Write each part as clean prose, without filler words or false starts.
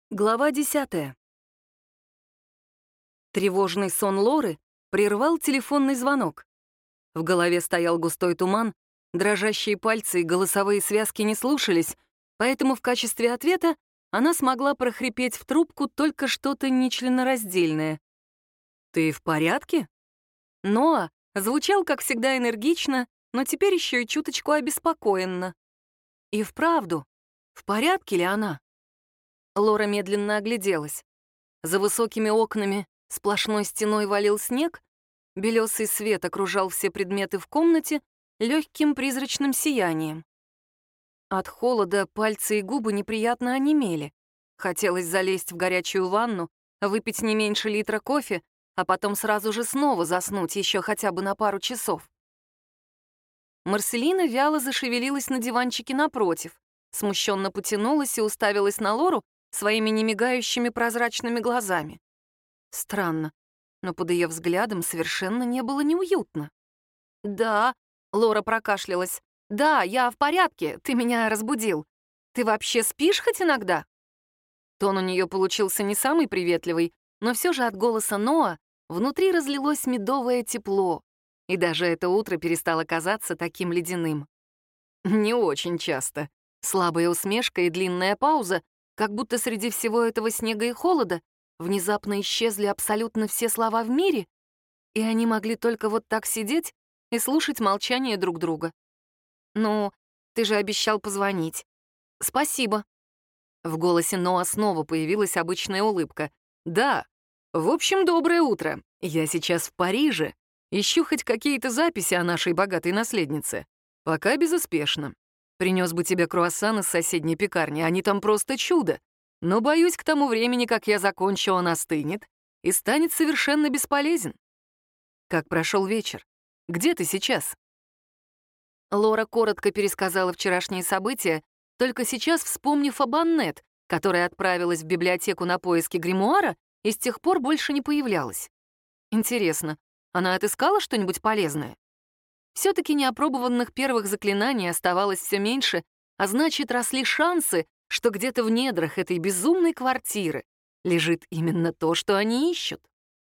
Глава 10. Тревожный сон Лоры прервал телефонный звонок. В голове стоял густой туман, дрожащие пальцы и голосовые связки не слушались, поэтому в качестве ответа она смогла прохрипеть в трубку только что-то нечленораздельное. «Ты в порядке?» Ноа звучал, как всегда, энергично, но теперь еще и чуточку обеспокоенно. И вправду, в порядке ли она? Лора медленно огляделась. За высокими окнами сплошной стеной валил снег, белесый свет окружал все предметы в комнате легким призрачным сиянием. От холода пальцы и губы неприятно онемели. Хотелось залезть в горячую ванну, выпить не меньше литра кофе, а потом сразу же снова заснуть еще хотя бы на пару часов. Марселина вяло зашевелилась на диванчике напротив, смущенно потянулась и уставилась на Лору своими немигающими прозрачными глазами. Странно, но под ее взглядом совершенно не было неуютно. «Да», — Лора прокашлялась, — «да, я в порядке, ты меня разбудил. Ты вообще спишь хоть иногда?» Тон у нее получился не самый приветливый, но все же от голоса Ноа внутри разлилось медовое тепло, и даже это утро перестало казаться таким ледяным. «Не очень часто». Слабая усмешка и длинная пауза, как будто среди всего этого снега и холода внезапно исчезли абсолютно все слова в мире, и они могли только вот так сидеть и слушать молчание друг друга. «Ну, ты же обещал позвонить. Спасибо». В голосе Ноа снова появилась обычная улыбка. «Да. В общем, доброе утро. Я сейчас в Париже. Ищу хоть какие-то записи о нашей богатой наследнице. Пока безуспешно. Принес бы тебе круассан из соседней пекарни, они там просто чудо. Но, боюсь, к тому времени, как я закончу, он остынет и станет совершенно бесполезен. Как прошел вечер? Где ты сейчас?» Лора коротко пересказала вчерашние события, только сейчас вспомнив об Аннет, которая отправилась в библиотеку на поиски гримуара и с тех пор больше не появлялась. Интересно, она отыскала что-нибудь полезное? Все-таки неопробованных первых заклинаний оставалось все меньше, а значит, росли шансы, что где-то в недрах этой безумной квартиры лежит именно то, что они ищут.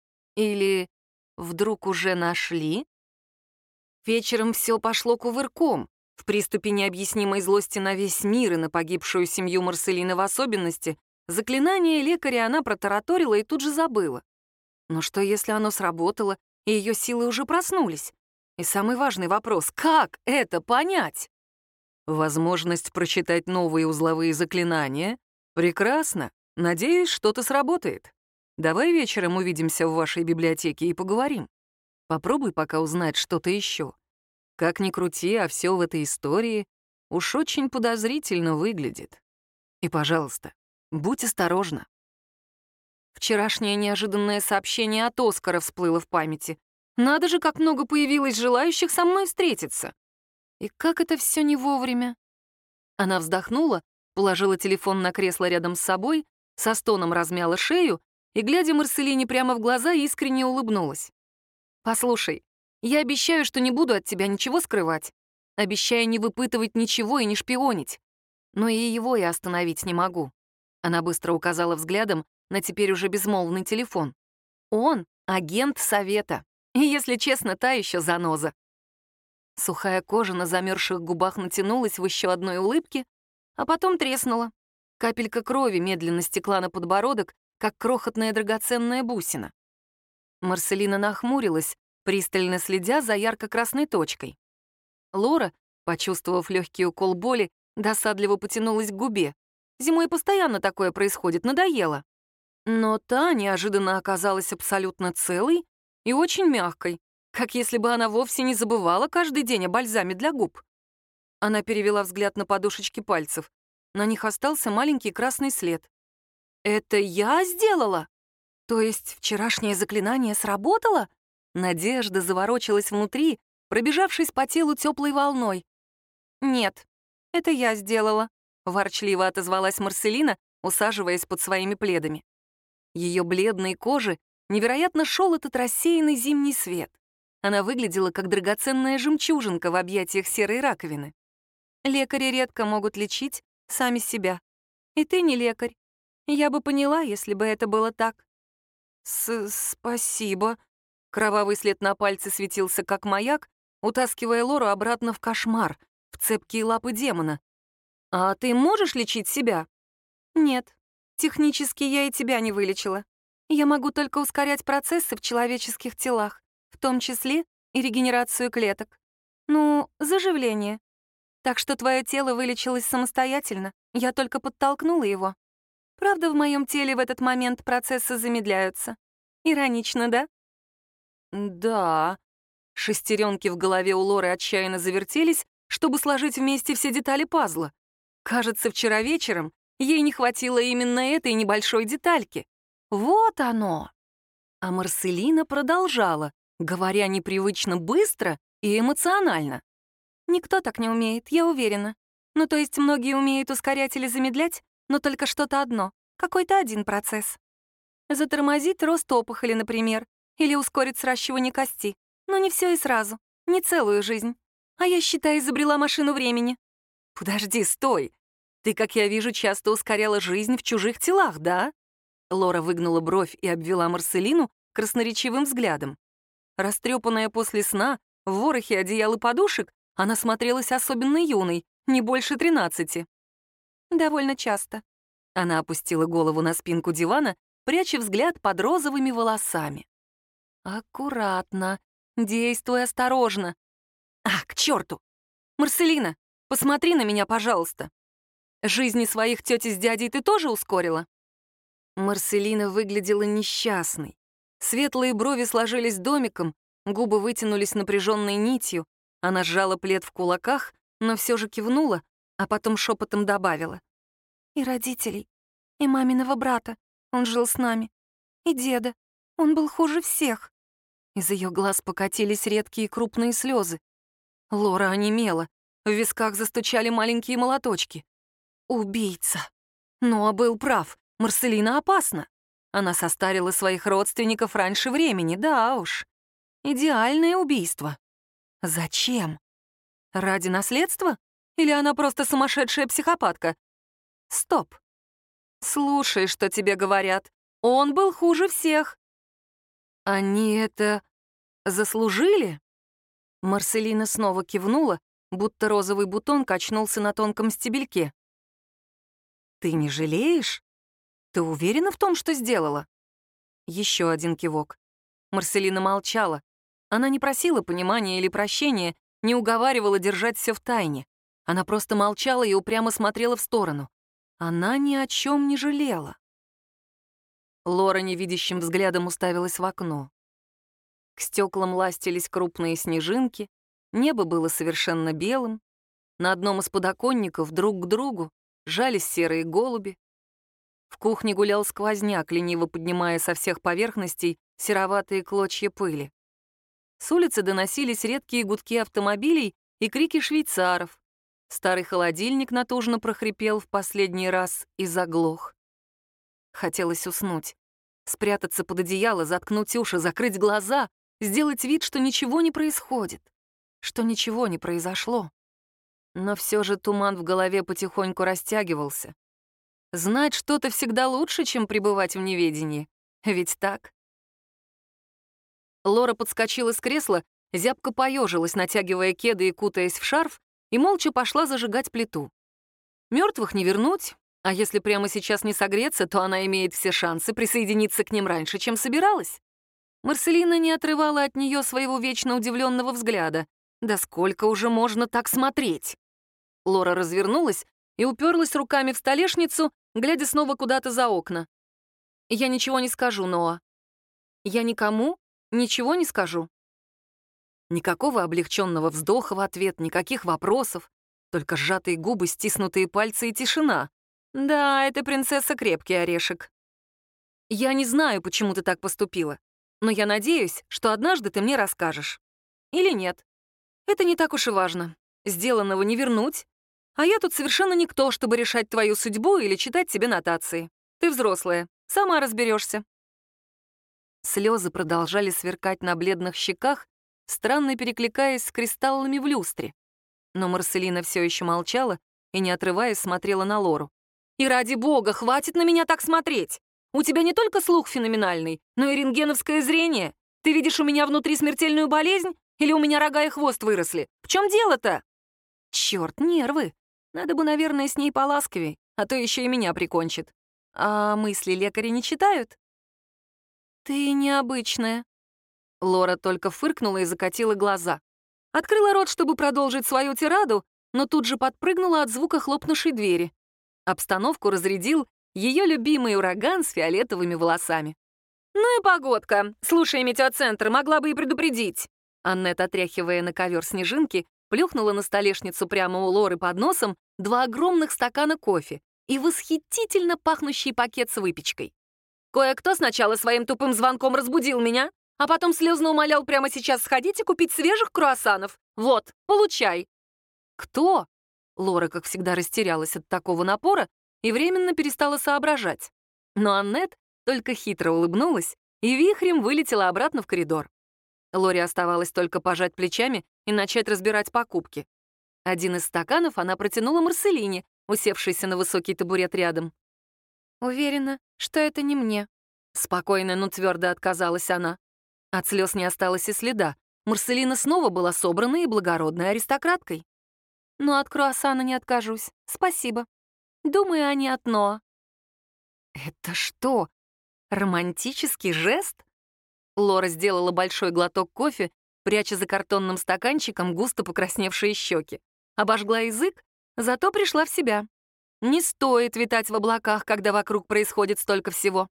Или вдруг уже нашли? Вечером все пошло кувырком. В приступе необъяснимой злости на весь мир и на погибшую семью Марселины в особенности, заклинание лекаря она протараторила и тут же забыла. Но что, если оно сработало, и ее силы уже проснулись? И самый важный вопрос — как это понять? Возможность прочитать новые узловые заклинания? Прекрасно. Надеюсь, что-то сработает. Давай вечером увидимся в вашей библиотеке и поговорим. Попробуй пока узнать что-то еще. Как ни крути, а все в этой истории уж очень подозрительно выглядит. И, пожалуйста, будь осторожна. Вчерашнее неожиданное сообщение от Оскара всплыло в памяти. Надо же, как много появилось желающих со мной встретиться. И как это все не вовремя. Она вздохнула, положила телефон на кресло рядом с собой, со стоном размяла шею и, глядя Марселине прямо в глаза, искренне улыбнулась. «Послушай, я обещаю, что не буду от тебя ничего скрывать. Обещаю не выпытывать ничего и не шпионить. Но и его я остановить не могу». Она быстро указала взглядом на теперь уже безмолвный телефон. «Он — агент Совета. И, если честно, та еще заноза». Сухая кожа на замерзших губах натянулась в еще одной улыбке, а потом треснула. Капелька крови медленно стекла на подбородок, как крохотная драгоценная бусина. Марселина нахмурилась, пристально следя за ярко-красной точкой. Лора, почувствовав легкий укол боли, досадливо потянулась к губе. Зимой постоянно такое происходит, надоело. Но та неожиданно оказалась абсолютно целой и очень мягкой, как если бы она вовсе не забывала каждый день о бальзаме для губ. Она перевела взгляд на подушечки пальцев. На них остался маленький красный след. «Это я сделала? То есть вчерашнее заклинание сработало?» Надежда заворочилась внутри, пробежавшись по телу теплой волной. «Нет, это я сделала», — ворчливо отозвалась Марселина, усаживаясь под своими пледами. Ее бледной коже невероятно шел этот рассеянный зимний свет. Она выглядела как драгоценная жемчужинка в объятиях серой раковины. Лекари редко могут лечить сами себя. И ты не лекарь. Я бы поняла, если бы это было так. Спасибо. Кровавый след на пальце светился, как маяк, утаскивая Лору обратно в кошмар, в цепкие лапы демона. «А ты можешь лечить себя?» «Нет. Технически я и тебя не вылечила. Я могу только ускорять процессы в человеческих телах, в том числе и регенерацию клеток. Ну, заживление. Так что твое тело вылечилось самостоятельно, я только подтолкнула его. Правда, в моем теле в этот момент процессы замедляются. Иронично, да?» «Да». Шестеренки в голове у Лоры отчаянно завертелись, чтобы сложить вместе все детали пазла. Кажется, вчера вечером ей не хватило именно этой небольшой детальки. Вот оно! А Марселина продолжала, говоря непривычно быстро и эмоционально. «Никто так не умеет, я уверена. Ну, то есть многие умеют ускорять или замедлять, но только что-то одно, какой-то один процесс. Затормозить рост опухоли, например, или ускорить сращивание кости. Но не все и сразу, не целую жизнь. А я, считай, изобрела машину времени». «Подожди, стой! Ты, как я вижу, часто ускоряла жизнь в чужих телах, да?» Лора выгнула бровь и обвела Марселину красноречивым взглядом. Растрепанная после сна, в ворохе одеял и подушек, она смотрелась особенно юной, не больше 13. «Довольно часто». Она опустила голову на спинку дивана, пряча взгляд под розовыми волосами. «Аккуратно, действуй осторожно. А, к черту! Марселина, посмотри на меня, пожалуйста. Жизни своих тети с дядей ты тоже ускорила?» Марселина выглядела несчастной. Светлые брови сложились домиком, губы вытянулись напряженной нитью. Она сжала плед в кулаках, но все же кивнула, а потом шепотом добавила. «И родителей, и маминого брата, он жил с нами, и деда, он был хуже всех». Из ее глаз покатились редкие крупные слезы. Лора онемела, в висках застучали маленькие молоточки. Убийца. Ноа был прав, Марселина опасна. Она состарила своих родственников раньше времени, да уж. Идеальное убийство. Зачем? Ради наследства? Или она просто сумасшедшая психопатка? Стоп. Слушай, что тебе говорят. Он был хуже всех. Они это заслужили? Марселина снова кивнула, будто розовый бутон качнулся на тонком стебельке. «Ты не жалеешь? Ты уверена в том, что сделала?» Еще один кивок. Марселина молчала. Она не просила понимания или прощения, не уговаривала держать все в тайне. Она просто молчала и упрямо смотрела в сторону. Она ни о чем не жалела. Лора невидящим взглядом уставилась в окно. К стеклам ластились крупные снежинки, небо было совершенно белым. На одном из подоконников друг к другу жались серые голуби. В кухне гулял сквозняк, лениво поднимая со всех поверхностей сероватые клочья пыли. С улицы доносились редкие гудки автомобилей и крики швейцаров. Старый холодильник натужно прохрипел в последний раз и заглох. Хотелось уснуть, спрятаться под одеяло, заткнуть уши, закрыть глаза, сделать вид, что ничего не происходит, что ничего не произошло. Но все же туман в голове потихоньку растягивался. Знать что-то всегда лучше, чем пребывать в неведении. Ведь так? Лора подскочила с кресла, зябко поежилась, натягивая кеды и кутаясь в шарф, и молча пошла зажигать плиту. Мертвых не вернуть, а если прямо сейчас не согреться, то она имеет все шансы присоединиться к ним раньше, чем собиралась. Марселина не отрывала от нее своего вечно удивленного взгляда. Да сколько уже можно так смотреть? Лора развернулась и уперлась руками в столешницу, глядя снова куда-то за окна. «Я ничего не скажу, Ноа. Я никому ничего не скажу». Никакого облегченного вздоха в ответ, никаких вопросов, только сжатые губы, стиснутые пальцы и тишина. Да, эта принцесса крепкий орешек. «Я не знаю, почему ты так поступила, но я надеюсь, что однажды ты мне расскажешь. Или нет. Это не так уж и важно. Сделанного не вернуть. А я тут совершенно никто, чтобы решать твою судьбу или читать тебе нотации. Ты взрослая, сама разберешься». Слезы продолжали сверкать на бледных щеках, странно перекликаясь с кристаллами в люстре. Но Марселина все еще молчала и, не отрываясь, смотрела на Лору. И ради бога, хватит на меня так смотреть. У тебя не только слух феноменальный, но и рентгеновское зрение. Ты видишь у меня внутри смертельную болезнь? Или у меня рога и хвост выросли? В чем дело-то? Черт, нервы. Надо бы, наверное, с ней поласковей, а то еще и меня прикончит. А мысли лекаря не читают? Ты необычная. Лора только фыркнула и закатила глаза. Открыла рот, чтобы продолжить свою тираду, но тут же подпрыгнула от звука хлопнувшей двери. Обстановку разрядил ее любимый ураган с фиолетовыми волосами. «Ну и погодка. Слушай, метеоцентр, могла бы и предупредить». Аннет, отряхивая на ковер снежинки, плюхнула на столешницу прямо у Лоры под носом 2 огромных стакана кофе и восхитительно пахнущий пакет с выпечкой. «Кое-кто сначала своим тупым звонком разбудил меня, а потом слезно умолял прямо сейчас сходить и купить свежих круассанов. Вот, получай». «Кто?» Лора, как всегда, растерялась от такого напора и временно перестала соображать. Но Аннет только хитро улыбнулась и вихрем вылетела обратно в коридор. Лоре оставалось только пожать плечами и начать разбирать покупки. Один из стаканов она протянула Марселине, усевшейся на высокий табурет рядом. «Уверена, что это не мне», — спокойно, но твердо отказалась она. От слез не осталось и следа. Марселина снова была собранной и благородной аристократкой. «Но от круассана не откажусь. Спасибо. Думаю, они от Ноа». «Это что, романтический жест?» Лора сделала большой глоток кофе, пряча за картонным стаканчиком густо покрасневшие щеки. Обожгла язык, зато пришла в себя. Не стоит витать в облаках, когда вокруг происходит столько всего.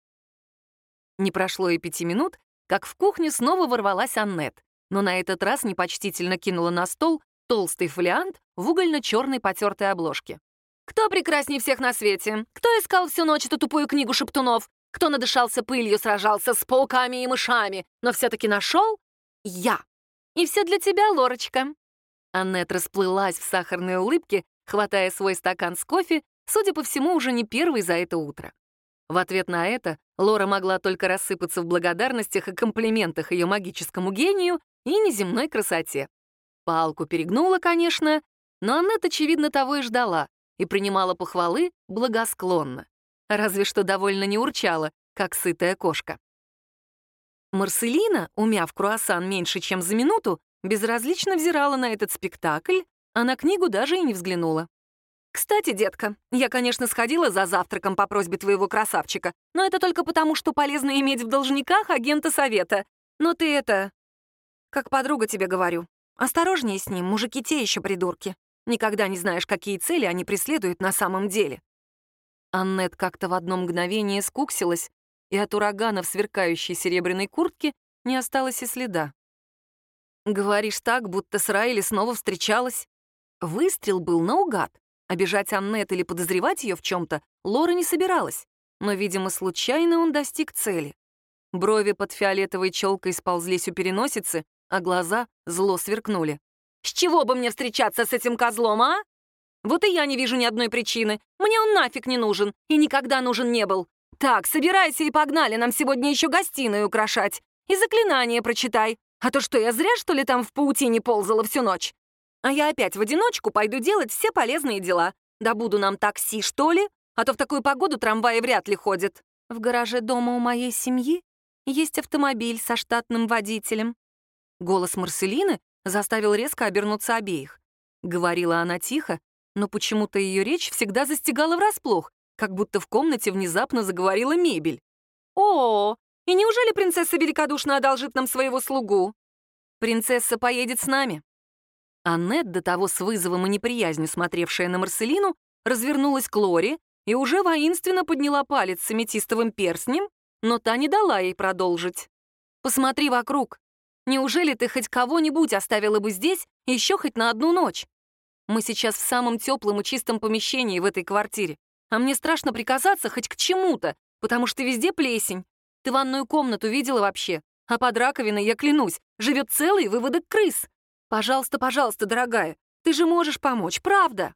Не прошло и 5 минут, как в кухню снова ворвалась Аннет, но на этот раз непочтительно кинула на стол толстый фолиант в угольно-черной потертой обложке. «Кто прекрасней всех на свете? Кто искал всю ночь эту тупую книгу шептунов? Кто надышался пылью, сражался с пауками и мышами, но все-таки нашел? Я! И все для тебя, Лорочка!» Аннет расплылась в сахарной улыбке, хватая свой стакан с кофе, судя по всему, уже не первый за это утро. В ответ на это Лора могла только рассыпаться в благодарностях и комплиментах ее магическому гению и неземной красоте. Палку перегнула, конечно, но Аннет, очевидно, того и ждала, и принимала похвалы благосклонно. Разве что довольно не урчала, как сытая кошка. Марселина, умяв круассан меньше, чем за минуту, безразлично взирала на этот спектакль, а на книгу даже и не взглянула. «Кстати, детка, я, конечно, сходила за завтраком по просьбе твоего красавчика, но это только потому, что полезно иметь в должниках агента совета. Но ты это... Как подруга тебе говорю. Осторожнее с ним, мужики те еще придурки. Никогда не знаешь, какие цели они преследуют на самом деле». Аннет как-то в одно мгновение скуксилась, и от урагана в сверкающей серебряной куртке не осталось и следа. «Говоришь так, будто с Райли снова встречалась». Выстрел был наугад. Обижать Аннет или подозревать ее в чем-то Лора не собиралась, но, видимо, случайно он достиг цели. Брови под фиолетовой челкой сползлись у переносицы, а глаза зло сверкнули. «С чего бы мне встречаться с этим козлом, а? Вот и я не вижу ни одной причины. Мне он нафиг не нужен и никогда нужен не был. Так, собирайся и погнали, нам сегодня еще гостиную украшать. И заклинание прочитай. А то что, я зря, что ли, там в паутине ползала всю ночь? А я опять в одиночку пойду делать все полезные дела. Добуду нам такси, что ли? А то в такую погоду трамваи вряд ли ходят. В гараже дома у моей семьи есть автомобиль со штатным водителем». Голос Марселины заставил резко обернуться обеих. Говорила она тихо, но почему-то ее речь всегда застигала врасплох, как будто в комнате внезапно заговорила мебель. «О, и неужели принцесса великодушно одолжит нам своего слугу?» «Принцесса поедет с нами». Аннет, до того с вызовом и неприязнью смотревшая на Марселину, развернулась к Лоре и уже воинственно подняла палец с аметистовым перстнем, но та не дала ей продолжить. «Посмотри вокруг. Неужели ты хоть кого-нибудь оставила бы здесь еще хоть на одну ночь? Мы сейчас в самом теплом и чистом помещении в этой квартире, а мне страшно прикасаться хоть к чему-то, потому что везде плесень. Ты ванную комнату видела вообще? А под раковиной, я клянусь, живет целый выводок крыс. Пожалуйста, пожалуйста, дорогая, ты же можешь помочь, правда?»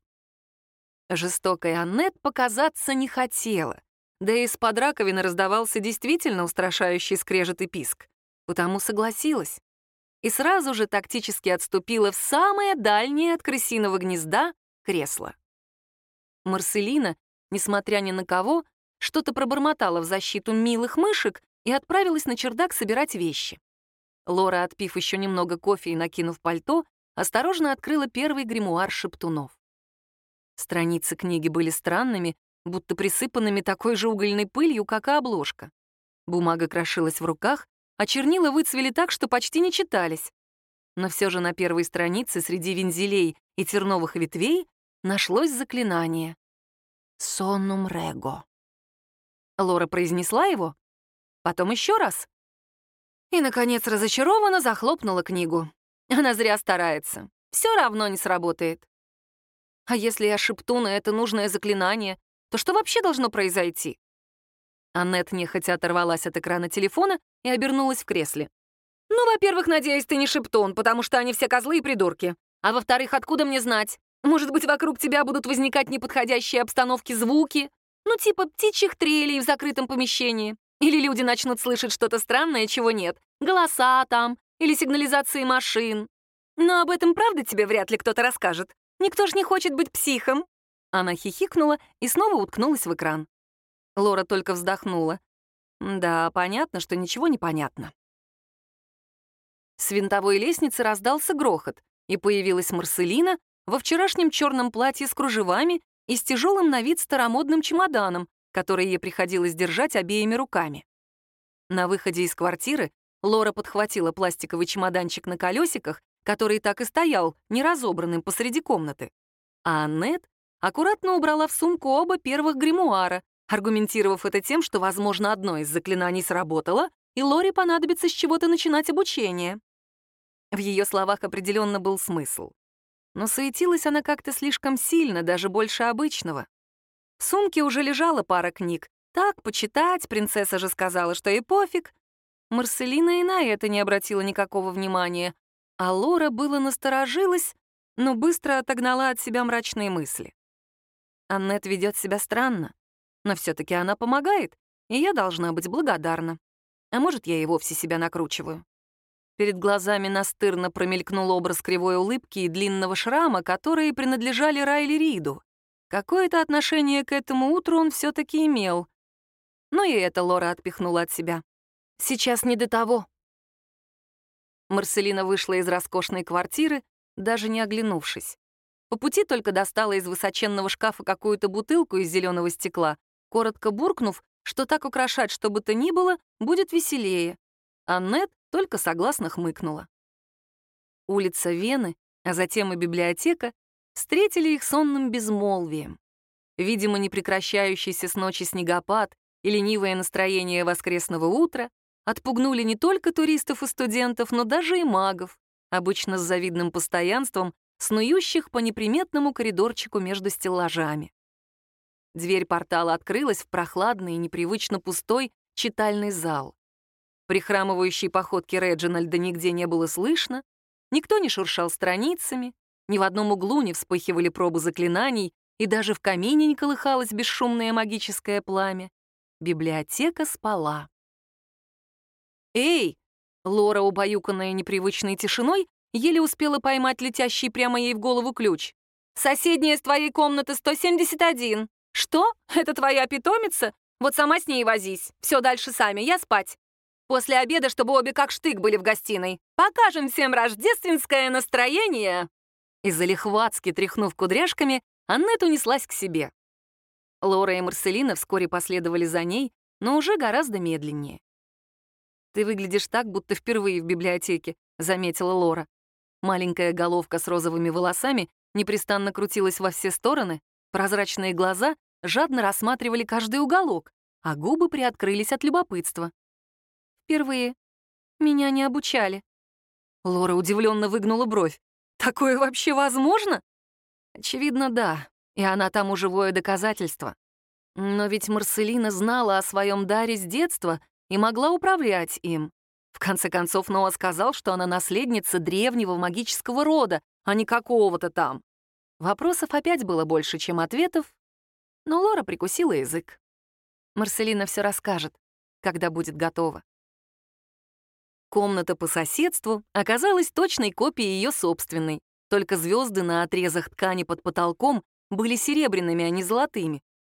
Жестокая Аннет показаться не хотела, да и из-под раковины раздавался действительно устрашающий скрежет и писк, потому согласилась. И сразу же тактически отступила в самое дальнее от крысиного гнезда кресло. Марселина несмотря ни на кого, что-то пробормотала в защиту милых мышек и отправилась на чердак собирать вещи. Лора, отпив еще немного кофе и накинув пальто, осторожно открыла первый гримуар шептунов. Страницы книги были странными, будто присыпанными такой же угольной пылью, как и обложка. Бумага крошилась в руках, а чернила выцвели так, что почти не читались. Но все же на первой странице среди вензелей и терновых ветвей нашлось заклинание «Соннум рего». Лора произнесла его, потом еще раз. И, наконец, разочарованно захлопнула книгу. Она зря старается. Все равно не сработает. А если я шепту на это нужное заклинание, то что вообще должно произойти? Аннет нехотя оторвалась от экрана телефона и обернулась в кресле. «Ну, во-первых, надеюсь, ты не шептун, потому что они все козлы и придурки. А во-вторых, откуда мне знать? Может быть, вокруг тебя будут возникать неподходящие обстановки звуки? Ну, типа птичьих трелей в закрытом помещении. Или люди начнут слышать что-то странное, чего нет. Голоса там, или сигнализации машин. Но об этом, правда, тебе вряд ли кто-то расскажет. Никто ж не хочет быть психом». Она хихикнула и снова уткнулась в экран. Лора только вздохнула. Да, понятно, что ничего не понятно. С винтовой лестницы раздался грохот, и появилась Марселина во вчерашнем черном платье с кружевами и с тяжелым на вид старомодным чемоданом, который ей приходилось держать обеими руками. На выходе из квартиры Лора подхватила пластиковый чемоданчик на колесиках, который так и стоял, неразобранным посреди комнаты. А Аннет аккуратно убрала в сумку оба первых гримуара, аргументировав это тем, что, возможно, одно из заклинаний сработало, и Лоре понадобится с чего-то начинать обучение. В ее словах определенно был смысл. Но суетилась она как-то слишком сильно, даже больше обычного. В сумке уже лежала пара книг. Так, почитать, принцесса же сказала, что и пофиг. Марселина и на это не обратила никакого внимания, а Лора было насторожилась, но быстро отогнала от себя мрачные мысли. Аннет ведет себя странно, но все-таки она помогает, и я должна быть благодарна. А может, я и вовсе себя накручиваю. Перед глазами настырно промелькнул образ кривой улыбки и длинного шрама, которые принадлежали Райли Риду. Какое-то отношение к этому утру он все-таки имел. Но и это Лора отпихнула от себя. Сейчас не до того. Марселина вышла из роскошной квартиры, даже не оглянувшись. По пути только достала из высоченного шкафа какую-то бутылку из зеленого стекла, коротко буркнув, что так украшать что бы то ни было будет веселее. Аннет только согласно хмыкнула. Улица Вены, а затем и библиотека встретили их сонным безмолвием. Видимо, непрекращающийся с ночи снегопад и ленивое настроение воскресного утра отпугнули не только туристов и студентов, но даже и магов, обычно с завидным постоянством, снующих по неприметному коридорчику между стеллажами. Дверь портала открылась в прохладный и непривычно пустой читальный зал. Прихрамывающей походки Реджинальда нигде не было слышно, никто не шуршал страницами, ни в одном углу не вспыхивали пробы заклинаний, и даже в камине не колыхалось бесшумное магическое пламя. Библиотека спала. «Эй!» — Лора, убаюканная непривычной тишиной, еле успела поймать летящий прямо ей в голову ключ. «Соседняя с твоей комнаты 171. Что? Это твоя питомица? Вот сама с ней возись. Все дальше сами, я спать. После обеда, чтобы обе как штык были в гостиной. Покажем всем рождественское настроение!» И залихватски тряхнув кудряшками, Аннет унеслась к себе. Лора и Марселина вскоре последовали за ней, но уже гораздо медленнее. «Ты выглядишь так, будто впервые в библиотеке», — заметила Лора. Маленькая головка с розовыми волосами непрестанно крутилась во все стороны, прозрачные глаза жадно рассматривали каждый уголок, а губы приоткрылись от любопытства. «Впервые. Меня не обучали». Лора удивленно выгнула бровь. «Такое вообще возможно?» Очевидно, да, и она тому живое доказательство. Но ведь Марселина знала о своем даре с детства и могла управлять им. В конце концов, Ноа сказал, что она наследница древнего магического рода, а не какого-то там. Вопросов опять было больше, чем ответов, но Лора прикусила язык. Марселина все расскажет, когда будет готова. Комната по соседству оказалась точной копией ее собственной, только звезды на отрезах ткани под потолком были серебряными, а не золотыми,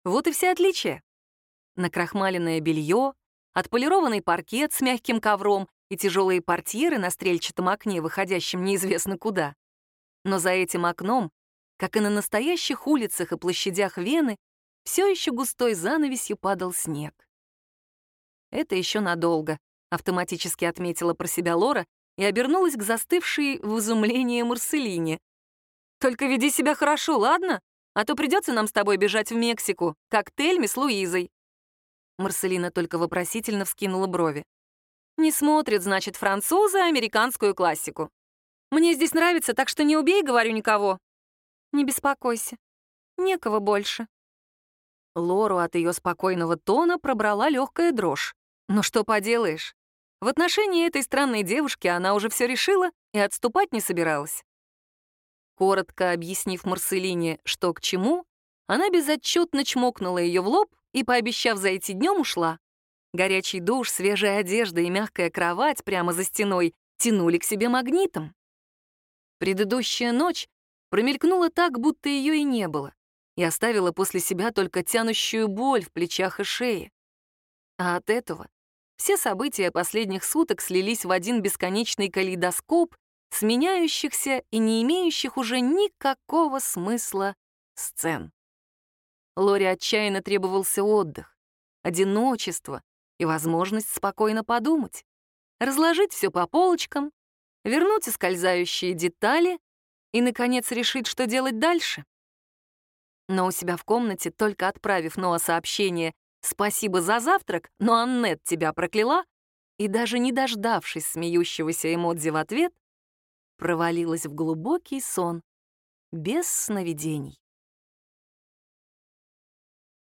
Вот и все отличия. Накрахмаленное белье, отполированный паркет с мягким ковром и тяжелые портьеры на стрельчатом окне, выходящем неизвестно куда. Но за этим окном, как и на настоящих улицах и площадях Вены, все еще густой занавесью падал снег. «Это еще надолго», — автоматически отметила про себя Лора и обернулась к застывшей в изумлении Марселине. «Только веди себя хорошо, ладно? А то придется нам с тобой бежать в Мексику, как Тельме с Луизой». Марселина только вопросительно вскинула брови. «Не смотрят, значит, французы американскую классику. Мне здесь нравится, так что не убей, говорю, никого». «Не беспокойся, некого больше». Лору от ее спокойного тона пробрала легкая дрожь. Но что поделаешь? В отношении этой странной девушки она уже все решила и отступать не собиралась. Коротко объяснив Марселине, что к чему, она безотчетно чмокнула ее в лоб и, пообещав зайти днем, ушла. Горячий душ, свежая одежда и мягкая кровать прямо за стеной тянули к себе магнитом. Предыдущая ночь промелькнула так, будто ее и не было, и оставила после себя только тянущую боль в плечах и шее. А от этого все события последних суток слились в один бесконечный калейдоскоп сменяющихся и не имеющих уже никакого смысла сцен. Лоре отчаянно требовался отдых, одиночество и возможность спокойно подумать, разложить все по полочкам, вернуть ускользающие детали и, наконец, решить, что делать дальше. Но у себя в комнате, только отправив Ноа сообщение «Спасибо за завтрак, но Аннет тебя прокляла», и даже не дождавшись смеющегося эмодзи в ответ, провалилась в глубокий сон без сновидений.